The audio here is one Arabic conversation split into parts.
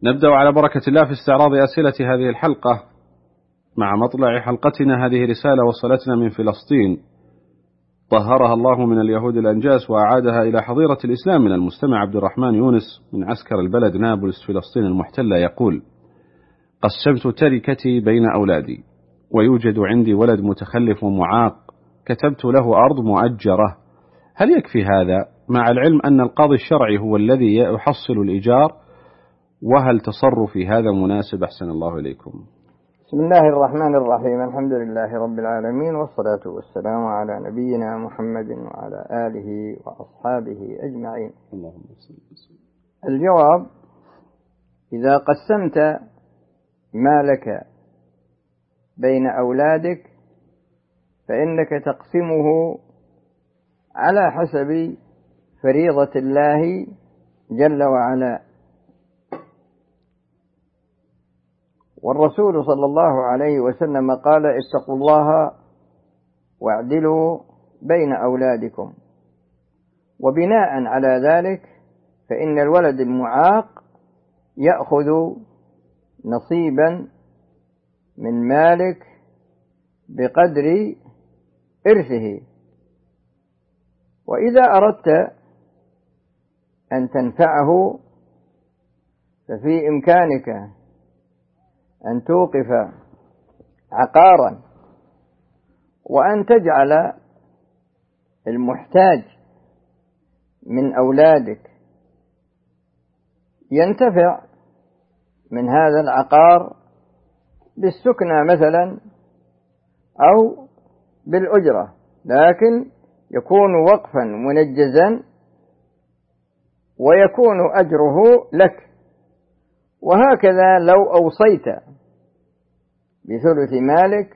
نبدأ على بركة الله في استعراض أسئلة هذه الحلقة. مع مطلع حلقتنا هذه رسالة وصلتنا من فلسطين طهرها الله من اليهود الأنجاس وأعادها إلى حظيرة الإسلام، من المستمع عبد الرحمن يونس من عسكر البلد نابلس فلسطين المحتلة، يقول: قسمت تركتي بين أولادي، ويوجد عندي ولد متخلف ومعاق كتبت له أرض مؤجرة، هل يكفي هذا مع العلم أن القاضي الشرعي هو الذي يحصل الإيجار؟ وهل تصرفي هذا مناسب؟ أحسن الله إليكم. بسم الله الرحمن الرحيم، الحمد لله رب العالمين، والصلاة والسلام على نبينا محمد وعلى آله وأصحابه أجمعين. الجواب: إذا قسمت مالك بين أولادك فإنك تقسمه على حسب فريضة الله جل وعلا، والرسول صلى الله عليه وسلم قال: اتقوا الله واعدلوا بين أولادكم. وبناء على ذلك فإن الولد المعاق يأخذ نصيبا من مالك بقدر إرثه. وإذا أردت أن تنفعه ففي إمكانك أن توقف عقارا وأن تجعل المحتاج من أولادك ينتفع من هذا العقار بالسكنى مثلا أو بالأجرة، لكن يكون وقفا منجزا ويكون أجره لك. وهكذا لو أوصيت بثلث مالك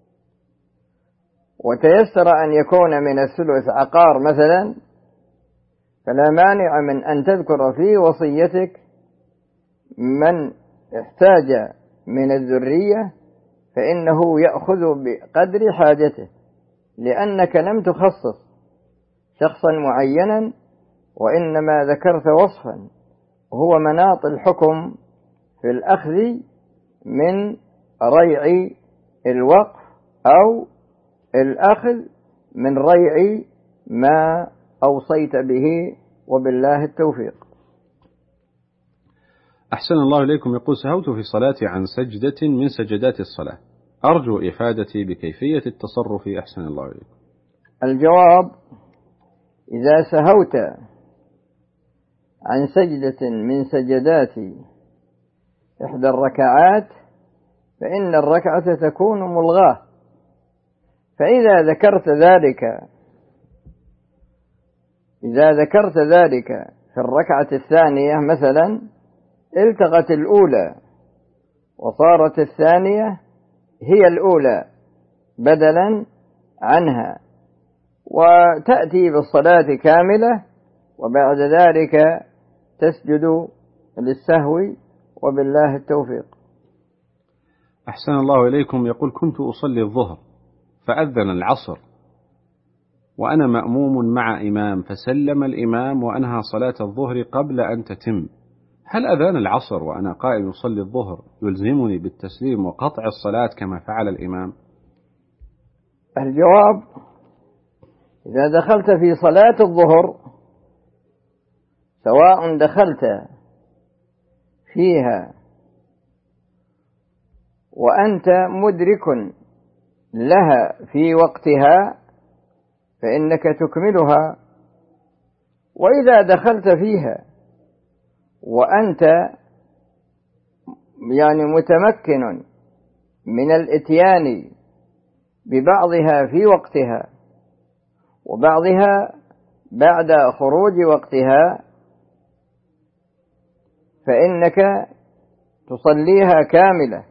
وتيسر أن يكون من الثلث عقار مثلا، فلا مانع من أن تذكر في وصيتك من احتاج من الذرية فإنه يأخذ بقدر حاجته، لأنك لم تخصص شخصا معينا، وإنما ذكرت وصفا وهو مناط الحكم في الأخذ من ريع الوقف أو الأخذ من ريع ما أوصيت به، وبالله التوفيق. أحسن الله إليكم. يقول: سهوت في صلاتي عن سجدة من سجدات الصلاة، أرجو إفادتي بكيفية التصرف. أحسن الله إليكم. الجواب: إذا سهوت عن سجدة من سجدات إحدى الركعات فإن الركعة تكون ملغاة، فإذا ذكرت ذلك في الركعة الثانية مثلا التغت الأولى وصارت الثانية هي الأولى بدلا عنها، وتأتي بالصلاة كاملة، وبعد ذلك تسجد للسهو، وبالله التوفيق. أحسن الله إليكم. يقول: كنت أصلي الظهر فأذن العصر وأنا مأموم مع إمام، فسلم الإمام وأنهى صلاة الظهر قبل أن تتم، هل أذان العصر وأنا قائم يصلي الظهر يلزمني بالتسليم وقطع الصلاة كما فعل الإمام؟ الجواب: إذا دخلت في صلاة الظهر سواء دخلت فيها وأنت مدرك لها في وقتها فإنك تكملها، وإذا دخلت فيها وأنت متمكن من الإتيان ببعضها في وقتها وبعضها بعد خروج وقتها فإنك تصليها كاملة.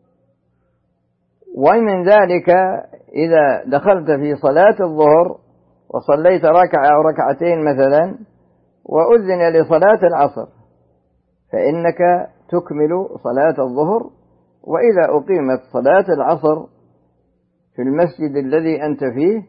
ومن ذلك إذا دخلت في صلاة الظهر وصليت ركعة أو ركعتين مثلا وأذن لصلاة العصر فإنك تكمل صلاة الظهر، وإذا أقيمت صلاة العصر في المسجد الذي أنت فيه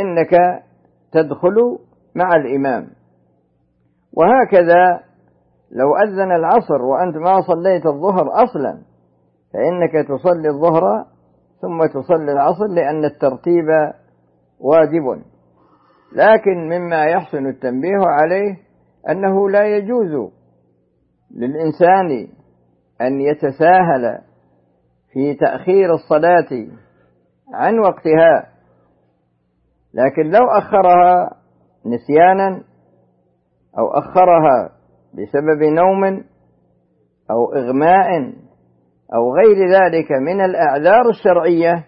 فإنك تدخل مع الإمام. وهكذا لو أذن العصر وأنت ما صليت الظهر أصلا فإنك تصلي الظهر ثم تصلي العصر، لأن الترتيب واجب. لكن مما يحسن التنبيه عليه أنه لا يجوز للإنسان أن يتساهل في تأخير الصلاة عن وقتها، لكن لو أخرها نسيانا أو أخرها بسبب نوم أو إغماء أو غير ذلك من الأعذار الشرعية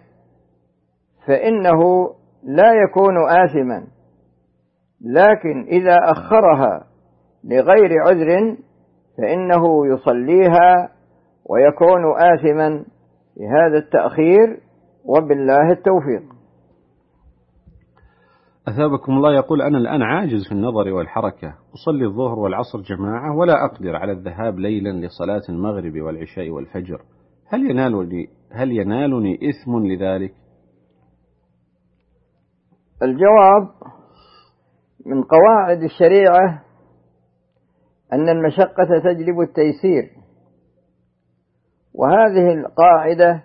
فإنه لا يكون آثما. لكن إذا أخرها لغير عذر فإنه يصليها ويكون آثما بهذا التأخير، وبالله التوفيق. أثابكم الله يقول: أنا الآن عاجز في النظر والحركة، أصلي الظهر والعصر جماعة ولا أقدر على الذهاب ليلا لصلاة المغرب والعشاء والفجر، هل ينالني إثم لذلك؟ الجواب: من قواعد الشريعة أن المشقة تجلب التيسير، وهذه القاعدة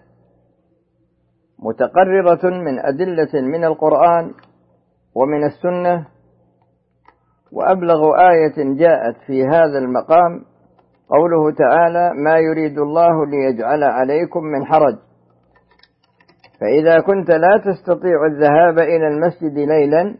متقررة من أدلة من القرآن ومن السنة. وأبلغ آية جاءت في هذا المقام قوله تعالى: ما يريد الله ليجعل عليكم من حرج، فإذا كنت لا تستطيع الذهاب إلى المسجد ليلا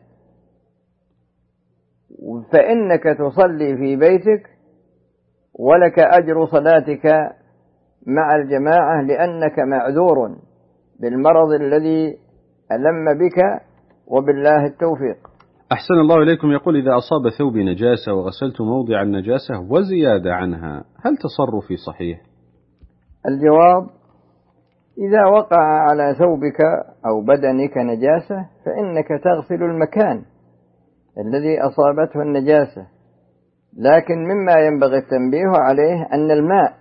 فإنك تصلي في بيتك ولك أجر صلاتك مع الجماعة، لأنك معذور بالمرض الذي ألم بك، وبالله التوفيق. أحسن الله إليكم. يقول: إذا أصاب ثوبي نجاسة وغسلت موضع النجاسة وزيادة عنها، هل تصرفي صحيح؟ الجواب: إذا وقع على ثوبك أو بدنك نجاسة فإنك تغسل المكان الذي أصابته النجاسة، لكن مما ينبغي التنبيه عليه أن الماء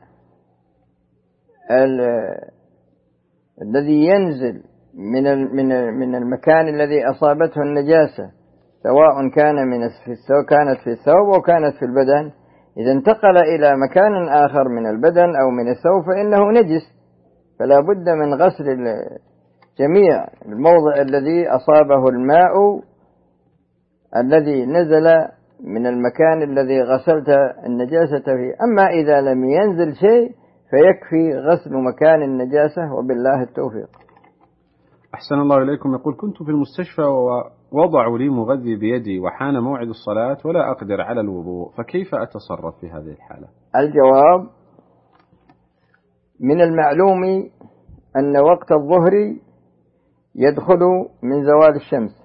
الذي ينزل من المكان الذي أصابته النجاسة، سواء كانت في الثوب أو كانت في البدن، إذا انتقل إلى مكان آخر من البدن أو من الثوب فإنه نجس، فلا بد من غسل جميع الموضع الذي أصابه الماء الذي نزل من المكان الذي غسلت النجاسة فيه. أما إذا لم ينزل شيء فيكفي غسل مكان النجاسة، وبالله التوفيق. أحسن الله إليكم. يقول: كنت في المستشفى ووضعوا لي مغذي بيدي وحان موعد الصلاة ولا أقدر على الوضوء، فكيف أتصرف في هذه الحالة؟ الجواب: من المعلوم أن وقت الظهر يدخل من زوال الشمس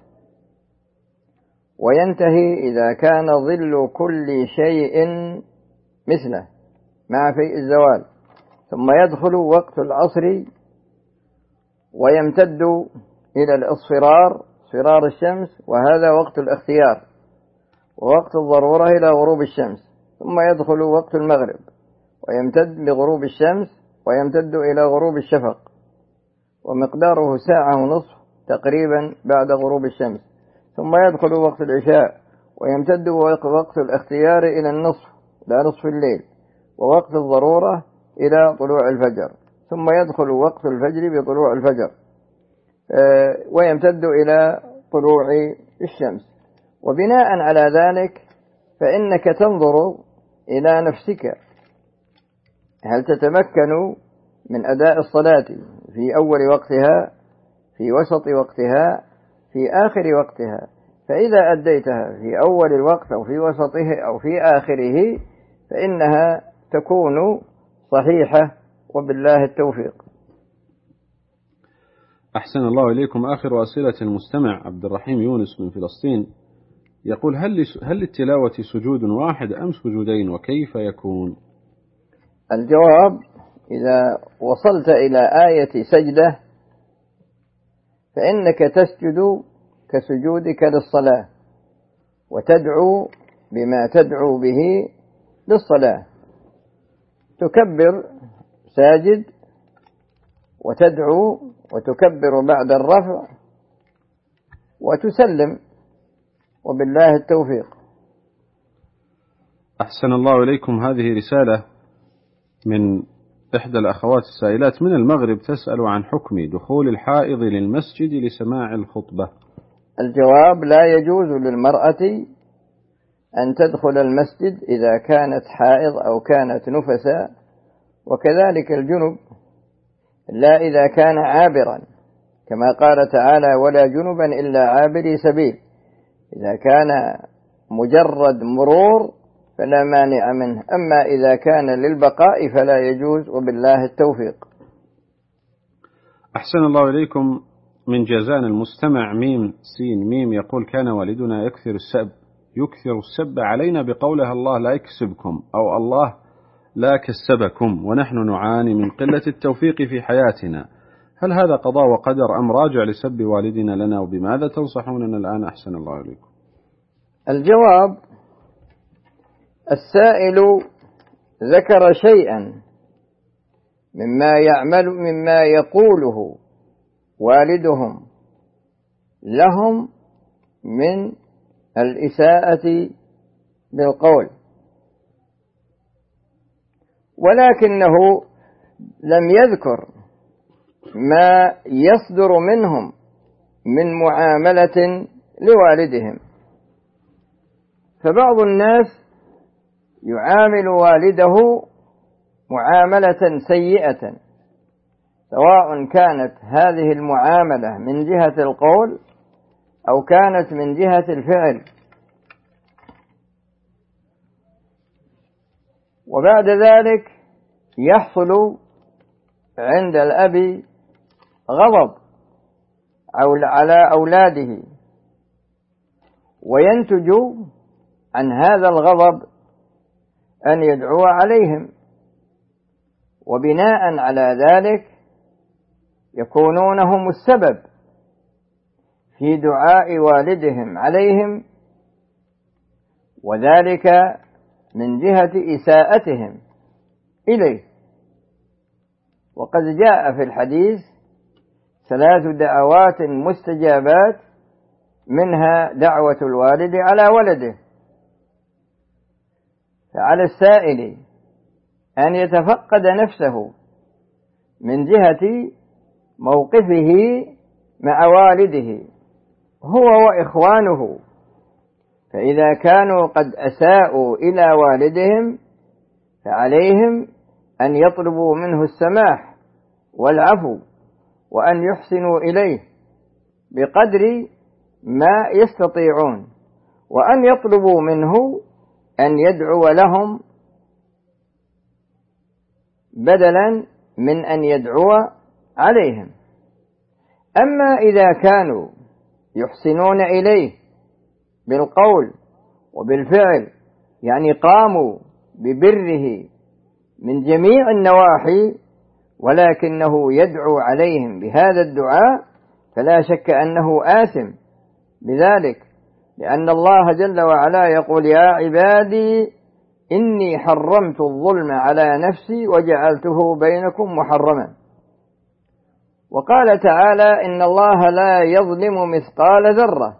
وينتهي إذا كان ظل كل شيء مثله مع فيء الزوال، ثم يدخل وقت العصر ويمتد إلى اصفرار الشمس، وهذا وقت الاختيار، ووقت الضرورة إلى غروب الشمس، ثم يدخل وقت المغرب ويمتد لغروب الشمس ويمتد إلى غروب الشفق، ومقداره ساعة ونصف تقريبا بعد غروب الشمس، ثم يدخل وقت العشاء ويمتد وقت الاختيار إلى نصف الليل، ووقت الضرورة إلى طلوع الفجر، ثم يدخل وقت الفجر بطلوع الفجر ويمتد إلى طلوع الشمس. وبناء على ذلك فإنك تنظر إلى نفسك، هل تتمكن من أداء الصلاة في أول وقتها، في وسط وقتها، في آخر وقتها؟ فإذا أديتها في أول الوقت أو في وسطه أو في آخره فإنها تكون صحيحة، وبالله التوفيق. أحسن الله إليكم. آخر أسئلة المستمع عبد الرحيم يونس من فلسطين يقول: هل للتلاوة سجود واحد أم سجودين، وكيف يكون؟ الجواب: إذا وصلت إلى آية سجدة فإنك تسجد كسجودك للصلاة، وتدعو بما تدعو به للصلاة، تكبر ساجد وتدعو وتكبر بعد الرفع وتسلم، وبالله التوفيق. أحسن الله إليكم. هذه رسالة من إحدى الأخوات السائلات من المغرب تسأل عن حكم دخول الحائض للمسجد لسماع الخطبة. الجواب: لا يجوز للمرأة أن تدخل المسجد إذا كانت حائض أو كانت نفسا، وكذلك الجنب لا إذا كان عابرا، كما قال تعالى: ولا جنبا إلا عابري سبيل. إذا كان مجرد مرور فلا مانع منه، أما إذا كان للبقاء فلا يجوز، وبالله التوفيق. أحسن الله إليكم. من جازان المستمع ميم سين ميم يقول: كان والدنا يكثر السب علينا بقولها الله لا يكسبكم أو الله لا كسبكم، ونحن نعاني من قلة التوفيق في حياتنا، هل هذا قضاء وقدر أم راجع لسب والدنا لنا، وبماذا تنصحوننا الآن أحسن الله إليكم؟ الجواب: السائل ذكر شيئا مما يقوله والدهم لهم من الإساءة بالقول، ولكنه لم يذكر ما يصدر منهم من معاملة لوالدهم. فبعض الناس يعامل والده معاملة سيئة، سواء كانت هذه المعاملة من جهة القول أو كانت من جهة الفعل، وبعد ذلك يحصل عند الأب غضب على أولاده، وينتج عن هذا الغضب أن يدعو عليهم، وبناء على ذلك يكونون هم السبب في دعاء والدهم عليهم، وذلك من جهة إساءتهم إليه. وقد جاء في الحديث 3 دعوات مستجابات، منها دعوة الوالد على ولده. فعلى السائل أن يتفقد نفسه من جهة موقفه مع والده هو وإخوانه، فإذا كانوا قد أساءوا إلى والدهم فعليهم أن يطلبوا منه السماح والعفو، وأن يحسنوا إليه بقدر ما يستطيعون، وأن يطلبوا منه أن يدعو لهم بدلا من أن يدعو عليهم. أما إذا كانوا يحسنون إليه بالقول وبالفعل، يعني قاموا ببره من جميع النواحي، ولكنه يدعو عليهم بهذا الدعاء، فلا شك أنه آثم بذلك، لأن الله جل وعلا يقول: يا عبادي إني حرمت الظلم على نفسي وجعلته بينكم محرما. وقال تعالى: إن الله لا يظلم مثقال ذرة.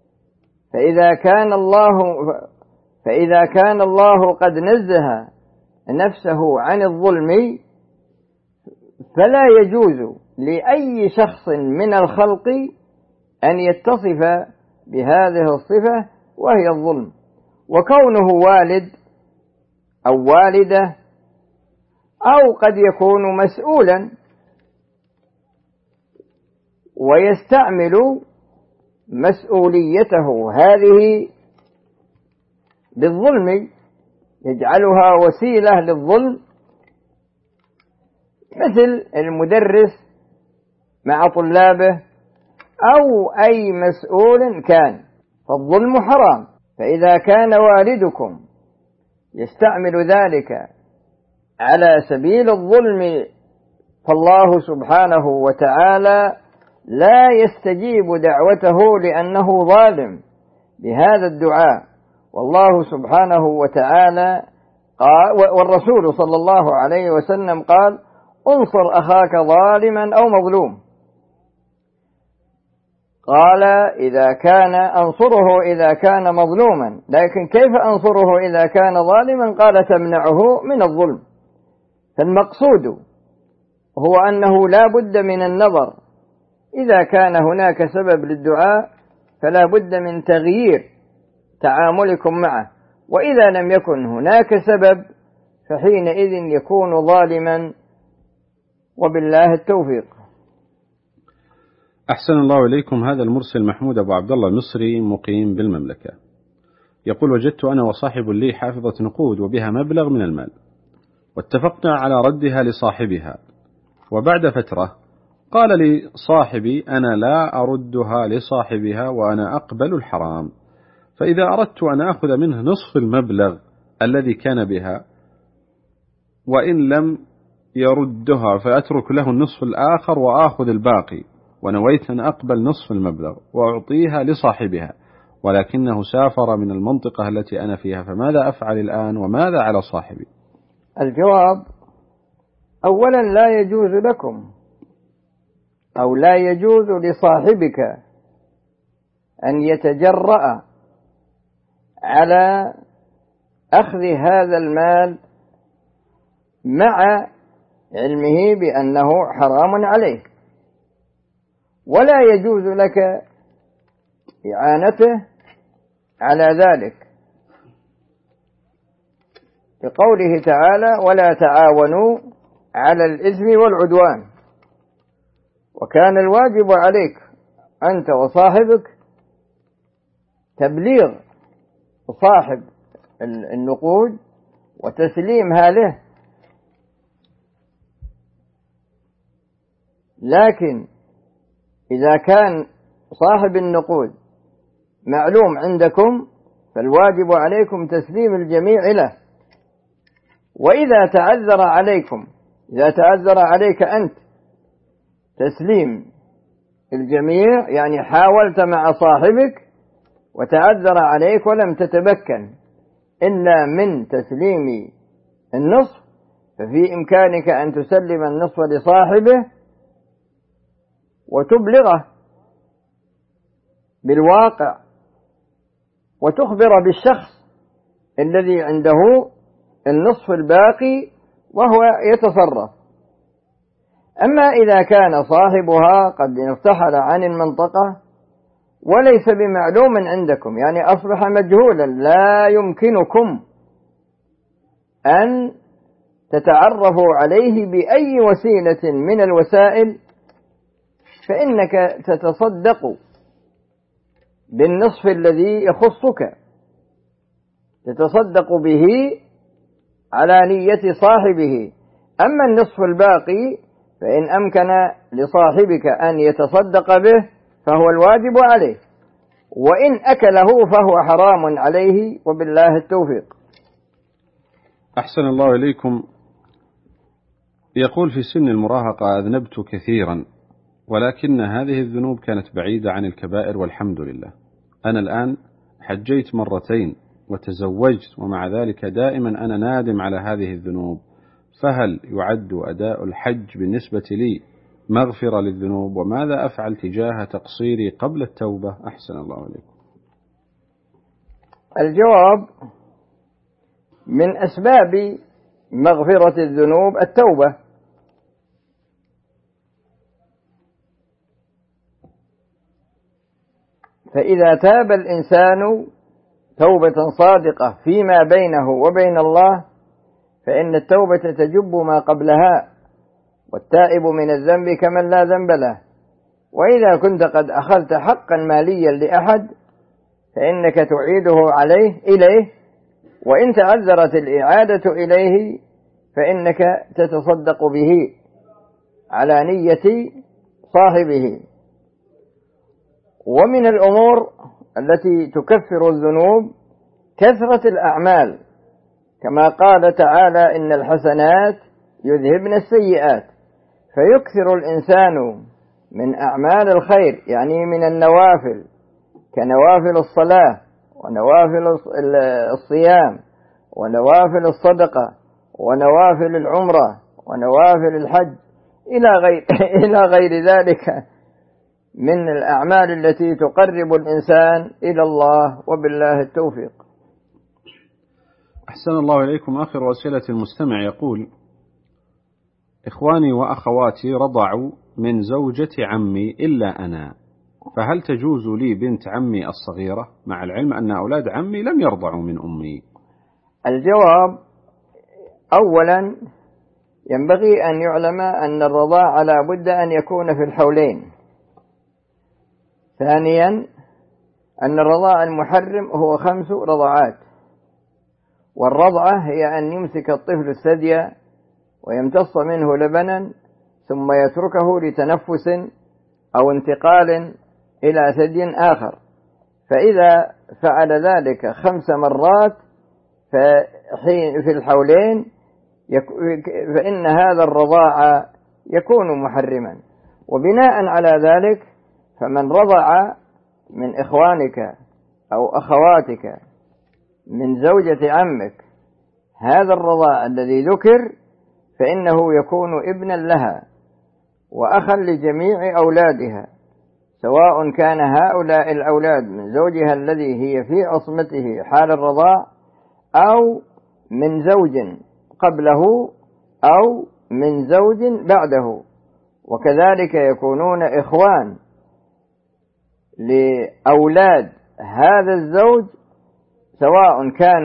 فإذا كان الله قد نزه نفسه عن الظلم، فلا يجوز لأي شخص من الخلق أن يتصف بهذه الصفة وهي الظلم. وكونه والد أو والدة أو قد يكون مسؤولا ويستعمل مسؤوليته هذه بالظلم، يجعلها وسيلة للظلم، مثل المدرس مع طلابه أو أي مسؤول كان، فالظلم حرام. فإذا كان والدكم يستعمل ذلك على سبيل الظلم، فالله سبحانه وتعالى لا يستجيب دعوته لأنه ظالم بهذا الدعاء. والله سبحانه وتعالى قال، والرسول صلى الله عليه وسلم قال: انصر أخاك ظالما أو مظلوم. قال إذا كان أنصره إذا كان مظلوما، لكن كيف أنصره إذا كان ظالما؟ قال تمنعه من الظلم. فالمقصود هو أنه لا بد من النظر، إذا كان هناك سبب للدعاء فلا بد من تغيير تعاملكم معه، وإذا لم يكن هناك سبب فحينئذ يكون ظالما، وبالله التوفيق. أحسن الله إليكم. هذا المرسل محمود أبو عبد الله المصري مقيم بالمملكة، يقول: وجدت أنا وصاحب لي حافظة نقود وبها مبلغ من المال، واتفقنا على ردها لصاحبها، وبعد فترة قال لي صاحبي: أنا لا أردها لصاحبها وأنا أقبل الحرام، فإذا أردت أن أخذ منه نصف المبلغ الذي كان بها وإن لم يردها فأترك له النصف الآخر وآخذ الباقي، ونويت أن أقبل نصف المبلغ وأعطيها لصاحبها، ولكنه سافر من المنطقة التي أنا فيها، فماذا أفعل الآن وماذا على صاحبي؟ الجواب: أولا لا يجوز لكم أو لا يجوز لصاحبك أن يتجرأ على أخذ هذا المال مع علمه بأنه حرام عليه، ولا يجوز لك إعانته على ذلك، بقوله تعالى: ولا تعاونوا على الإثم والعدوان. وكان الواجب عليك أنت وصاحبك تبليغ صاحب النقود وتسليمها له، لكن إذا كان صاحب النقود معلوم عندكم فالواجب عليكم تسليم الجميع له. وإذا تعذر عليكم، إذا تعذر عليك أنت تسليم الجميع، يعني حاولت مع صاحبك وتعذر عليك ولم تتمكن إلا من تسليم النصف، ففي إمكانك أن تسلم النصف لصاحبه وتبلغه بالواقع وتخبر بالشخص الذي عنده النصف الباقي وهو يتصرف. أما إذا كان صاحبها قد ارتحل عن المنطقة وليس بمعلوم عندكم، يعني أصبح مجهولا، لا يمكنكم أن تتعرفوا عليه بأي وسيلة من الوسائل، فإنك تتصدق بالنصف الذي يخصك، تتصدق به على نية صاحبه. أما النصف الباقي فإن أمكن لصاحبك أن يتصدق به فهو الواجب عليه، وإن أكله فهو حرام عليه، وبالله التوفيق. أحسن الله إليكم. يقول: في سن المراهقة أذنبت كثيرا، ولكن هذه الذنوب كانت بعيدة عن الكبائر والحمد لله. أنا الآن حجيت مرتين وتزوجت، ومع ذلك دائما أنا نادم على هذه الذنوب، فهل يعد أداء الحج بالنسبة لي مغفرة للذنوب؟ وماذا أفعل تجاه تقصيري قبل التوبة؟ أحسن الله عليكم. الجواب: من أسباب مغفرة الذنوب التوبة، فإذا تاب الإنسان توبة صادقة فيما بينه وبين الله فإن التوبة تجب ما قبلها، والتائب من الذنب كمن لا ذنب له. وإذا كنت قد أخذت حقا ماليا لأحد فإنك تعيده إليه، وإن تعذرت الإعادة إليه فإنك تتصدق به على نية صاحبه. ومن الأمور التي تكفر الذنوب كثرة الأعمال، كما قال تعالى: إن الحسنات يذهبن السيئات، فيكثر الإنسان من أعمال الخير، يعني من النوافل كنوافل الصلاة ونوافل الصيام ونوافل الصدقة ونوافل العمرة ونوافل الحج إلى غير ذلك من الأعمال التي تقرب الإنسان إلى الله، وبالله التوفيق. أحسن الله إليكم. آخر أسئلة المستمع يقول: إخواني وأخواتي رضعوا من زوجة عمي إلا أنا، فهل تجوز لي بنت عمي الصغيرة، مع العلم أن أولاد عمي لم يرضعوا من أمي؟ الجواب: أولا ينبغي أن يعلم أن الرضاعة لا بد أن يكون في الحولين. ثانيا أن الرضاع المحرم هو 5 رضعات، والرضعة هي أن يمسك الطفل الثدي ويمتص منه لبنا ثم يتركه لتنفس أو انتقال إلى ثدي آخر، فإذا فعل ذلك 5 مرات في الحولين فإن هذا الرضاع يكون محرما. وبناء على ذلك فمن رضع من إخوانك أو أخواتك من زوجة عمك هذا الرضاع الذي ذكر فإنه يكون ابنا لها وأخا لجميع أولادها، سواء كان هؤلاء الأولاد من زوجها الذي هي في عصمته حال الرضاع، أو من زوج قبله، أو من زوج بعده، وكذلك يكونون إخوان لأولاد هذا الزوج، سواء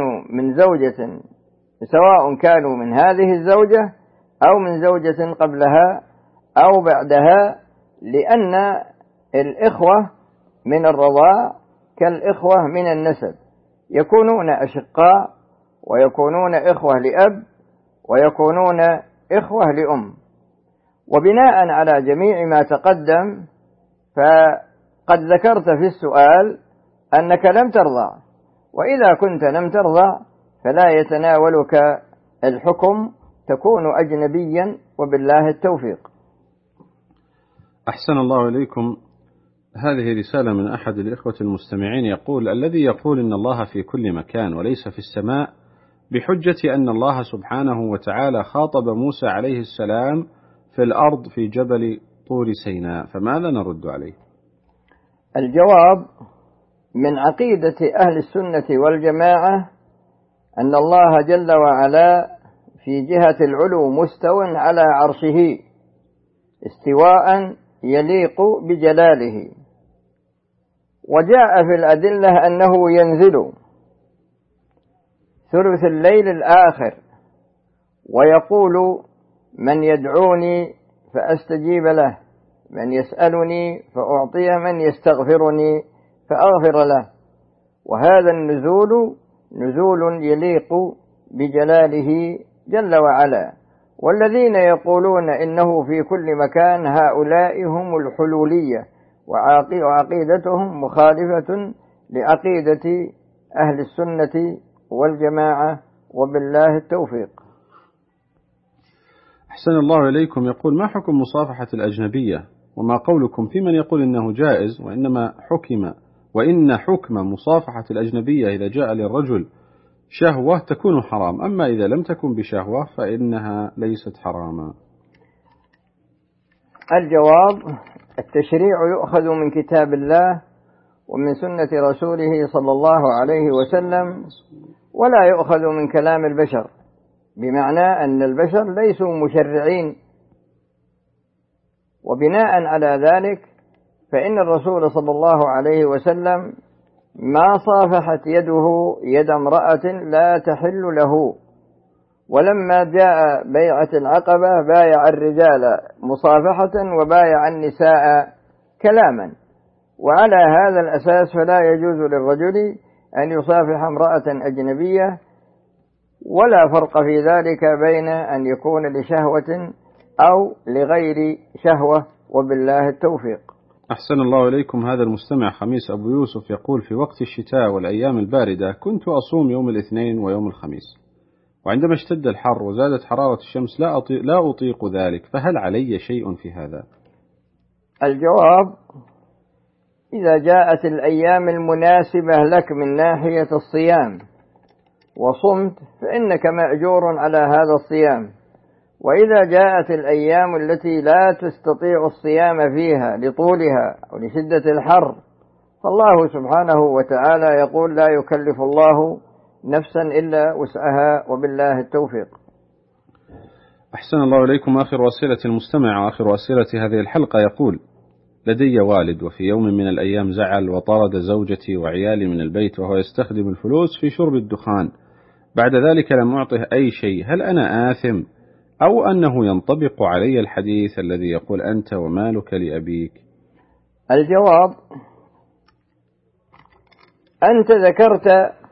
كانوا من هذه الزوجة أو من زوجة قبلها أو بعدها، لأن الإخوة من الرضاع كالإخوة من النسب، يكونون أشقاء ويكونون إخوة لأب ويكونون إخوة لأم. وبناء على جميع ما تقدم فقد ذكرت في السؤال أنك لم ترضع، وإذا كنت لم ترضع فلا يتناولك الحكم، تكون أجنبيا، وبالله التوفيق. أحسن الله إليكم. هذه رسالة من أحد الإخوة المستمعين يقول: الذي يقول إن الله في كل مكان وليس في السماء بحجة أن الله سبحانه وتعالى خاطب موسى عليه السلام في الأرض في جبل طور سيناء، فماذا نرد عليه؟ الجواب: من عقيدة أهل السنة والجماعة أن الله جل وعلا في جهة العلو مستو على عرشه استواء يليق بجلاله، وجاء في الأدلة أنه ينزل ثلث الليل الآخر ويقول: من يدعوني فأستجيب له، من يسألني فأعطيه، من يستغفرني فأغفر له. وهذا النزول نزول يليق بجلاله جل وعلا. والذين يقولون إنه في كل مكان هؤلاء هم الحلولية، وعقيدتهم مخالفة لعقيدة أهل السنة والجماعة، وبالله التوفيق. أحسن الله إليكم. يقول: ما حكم مصافحة الأجنبية، وما قولكم في من يقول إنه جائز، وإن حكم مصافحة الأجنبية إذا جاء للرجل شهوة تكون حرام، أما إذا لم تكن بشهوة فإنها ليست حراما؟ الجواب: التشريع يؤخذ من كتاب الله ومن سنة رسوله صلى الله عليه وسلم، ولا يؤخذ من كلام البشر، بمعنى أن البشر ليسوا مشرعين. وبناء على ذلك فإن الرسول صلى الله عليه وسلم ما صافحت يده يد امرأة لا تحل له، ولما جاء بيعة العقبة بايع الرجال مصافحة وبايع النساء كلاما، وعلى هذا الأساس فلا يجوز للرجل أن يصافح امرأة أجنبية، ولا فرق في ذلك بين أن يكون لشهوة أو لغير شهوة، وبالله التوفيق. أحسن الله إليكم. هذا المستمع خميس أبو يوسف يقول: في وقت الشتاء والأيام الباردة كنت أصوم يوم الاثنين ويوم الخميس، وعندما اشتد الحر وزادت حرارة الشمس لا أطيق ذلك، فهل علي شيء في هذا؟ الجواب: إذا جاءت الأيام المناسبة لك من ناحية الصيام وصمت فإنك مأجور على هذا الصيام، وإذا جاءت الأيام التي لا تستطيع الصيام فيها لطولها أو لشدة الحر، فالله سبحانه وتعالى يقول: لا يكلف الله نفسا إلا وسعها، وبالله التوفيق. أحسن الله إليكم. آخر أسئلة المستمع وآخر أسئلة هذه الحلقة يقول: لدي والد، وفي يوم من الأيام زعل وطرد زوجتي وعيالي من البيت وهو يستخدم الفلوس في شرب الدخان، بعد ذلك لم أعطه أي شيء، هل أنا آثم أو أنه ينطبق علي الحديث الذي يقول: أنت ومالك لأبيك؟ الجواب: أنت ذكرت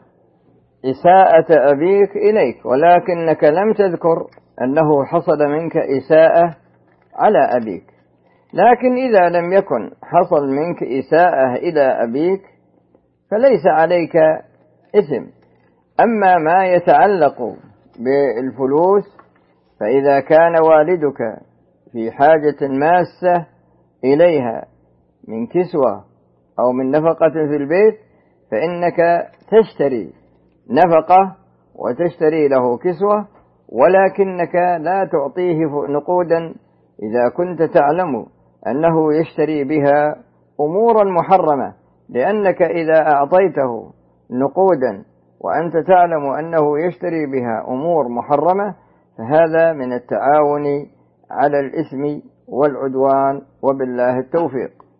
إساءة أبيك إليك، ولكنك لم تذكر أنه حصل منك إساءة على أبيك. لكن إذا لم يكن حصل منك إساءة إلى أبيك فليس عليك إثم. أما ما يتعلق بالفلوس، فإذا كان والدك في حاجة ماسة إليها من كسوة أو من نفقة في البيت، فإنك تشتري نفقة وتشتري له كسوة، ولكنك لا تعطيه نقودا إذا كنت تعلم أنه يشتري بها أمورا محرمة، لأنك إذا أعطيته نقودا وأنت تعلم أنه يشتري بها أمور محرمة فهذا من التعاون على الإثم والعدوان، وبالله التوفيق.